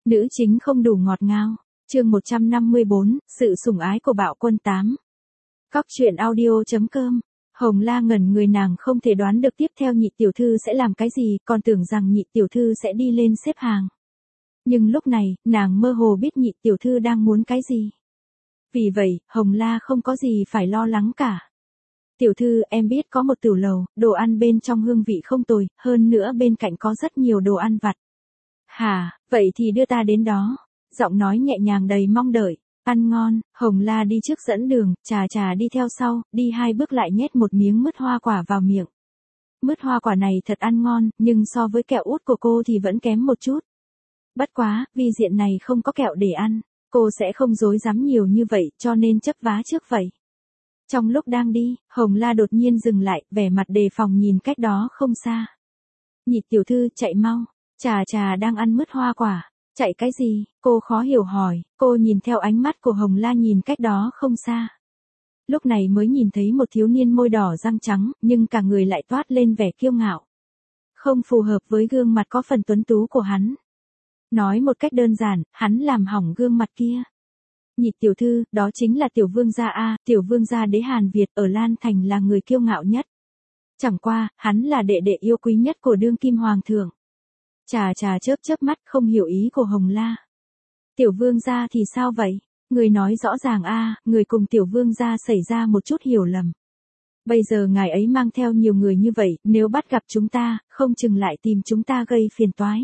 Nữ chính không đủ ngọt ngào. Chương 154, sự sủng ái của Bạo Quân 8. Cóc truyện audio.com. Hồng La ngẩn người, nàng không thể đoán được tiếp theo nhị tiểu thư sẽ làm cái gì, còn tưởng rằng nhị tiểu thư sẽ đi lên xếp hàng. Nhưng lúc này, nàng mơ hồ biết nhị tiểu thư đang muốn cái gì. Vì vậy, Hồng La không có gì phải lo lắng cả. Tiểu thư, em biết có một tiểu lầu, đồ ăn bên trong hương vị không tồi, hơn nữa bên cạnh có rất nhiều đồ ăn vặt. Hả, vậy thì đưa ta đến đó. Giọng nói nhẹ nhàng đầy mong đợi. Ăn ngon. Hồng La đi trước dẫn đường, Trà đi theo sau, đi 2 bước lại nhét một miếng mứt hoa quả vào miệng. Mứt hoa quả này thật ăn ngon, nhưng so với kẹo út của cô thì vẫn kém một chút. Bất quá, vì diện này không có kẹo để ăn, cô sẽ không dối dám nhiều như vậy, cho nên chấp vá trước vậy. Trong lúc đang đi, Hồng La đột nhiên dừng lại, vẻ mặt đề phòng nhìn cách đó không xa. Nhị tiểu thư, chạy mau. Trà đang ăn mứt hoa quả. Chạy cái gì? Cô khó hiểu hỏi. Cô nhìn theo ánh mắt của Hồng La nhìn cách đó không xa. Lúc này mới nhìn thấy một thiếu niên môi đỏ răng trắng, nhưng cả người lại toát lên vẻ kiêu ngạo. Không phù hợp với gương mặt có phần tuấn tú của hắn. Nói một cách đơn giản, hắn làm hỏng gương mặt kia. Nhị tiểu thư, đó chính là tiểu vương gia A, tiểu vương gia đế Hàn Việt ở Lan Thành là người kiêu ngạo nhất. Chẳng qua, hắn là đệ đệ yêu quý nhất của đương kim hoàng thượng. Trà chớp mắt không hiểu ý của Hồng La. Tiểu vương gia thì sao vậy? Người nói rõ ràng a, người cùng tiểu vương gia xảy ra một chút hiểu lầm. Bây giờ ngài ấy mang theo nhiều người như vậy, nếu bắt gặp chúng ta, không chừng lại tìm chúng ta gây phiền toái.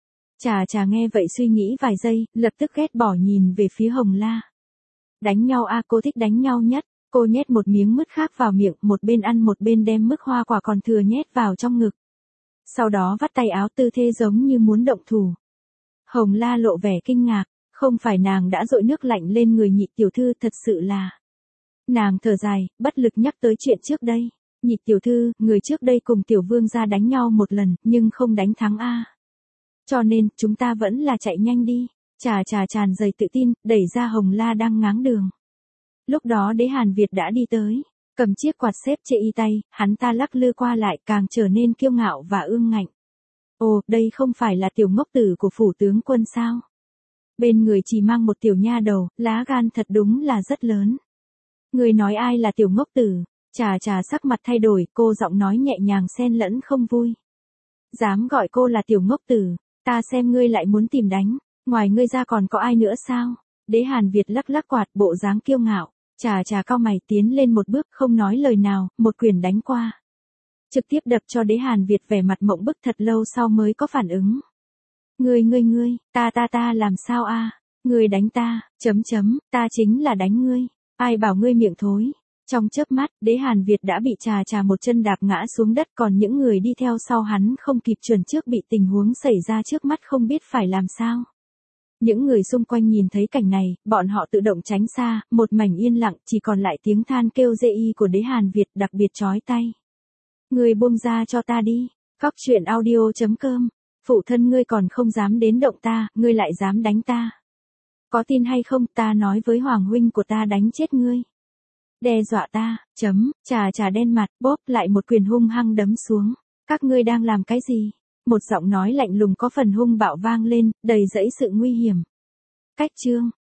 Trà nghe vậy suy nghĩ vài giây, lập tức ghét bỏ nhìn về phía Hồng La. Đánh nhau a, cô thích đánh nhau nhất. Cô nhét một miếng mứt khác vào miệng, một bên ăn một bên đem mứt hoa quả còn thừa nhét vào trong ngực. Sau đó vắt tay áo tư thế giống như muốn động thủ. Hồng La lộ vẻ kinh ngạc, không phải nàng đã dội nước lạnh lên người nhị tiểu thư, thật sự là. Nàng thở dài, bất lực nhắc tới chuyện trước đây. Nhị tiểu thư, người trước đây cùng tiểu vương gia đánh nhau một lần, nhưng không đánh thắng a. Cho nên, chúng ta vẫn là chạy nhanh đi. Trà tràn đầy tự tin, đẩy ra Hồng La đang ngáng đường. Lúc đó đế Hàn Việt đã đi tới. Cầm chiếc quạt xếp chê y tay, hắn ta lắc lư qua lại càng trở nên kiêu ngạo và ương ngạnh. Ồ, đây không phải là tiểu ngốc tử của phủ tướng quân sao? Bên người chỉ mang một tiểu nha đầu, lá gan thật đúng là rất lớn. Người nói ai là tiểu ngốc tử? Trà sắc mặt thay đổi, cô giọng nói nhẹ nhàng xen lẫn không vui. Dám gọi cô là tiểu ngốc tử, ta xem ngươi lại muốn tìm đánh, ngoài ngươi ra còn có ai nữa sao? Đế Hàn Việt lắc quạt, bộ dáng kiêu ngạo. Trà cau mày tiến lên một bước không nói lời nào, một quyền đánh qua. Trực tiếp đập cho đế Hàn Việt vẻ mặt mộng bức, thật lâu sau mới có phản ứng. Ngươi, ta làm sao a? Ngươi đánh ta, ta chính là đánh ngươi. Ai bảo ngươi miệng thối. Trong chớp mắt, đế Hàn Việt đã bị Trà một chân đạp ngã xuống đất, còn những người đi theo sau hắn không kịp chuẩn trước bị tình huống xảy ra trước mắt không biết phải làm sao. Những người xung quanh nhìn thấy cảnh này, bọn họ tự động tránh xa, một mảnh yên lặng, chỉ còn lại tiếng than kêu dê y của đế Hàn Việt đặc biệt chói tai. Ngươi buông ra cho ta đi. Cóc truyện audio.com. Phụ thân ngươi còn không dám đến động ta, ngươi lại dám đánh ta. Có tin hay không, ta nói với hoàng huynh của ta đánh chết ngươi. Đe dọa ta, Trà đen mặt, bóp lại một quyền hung hăng đấm xuống. Các ngươi đang làm cái gì? Một giọng nói lạnh lùng có phần hung bạo vang lên, đầy dẫy sự nguy hiểm. Cách chương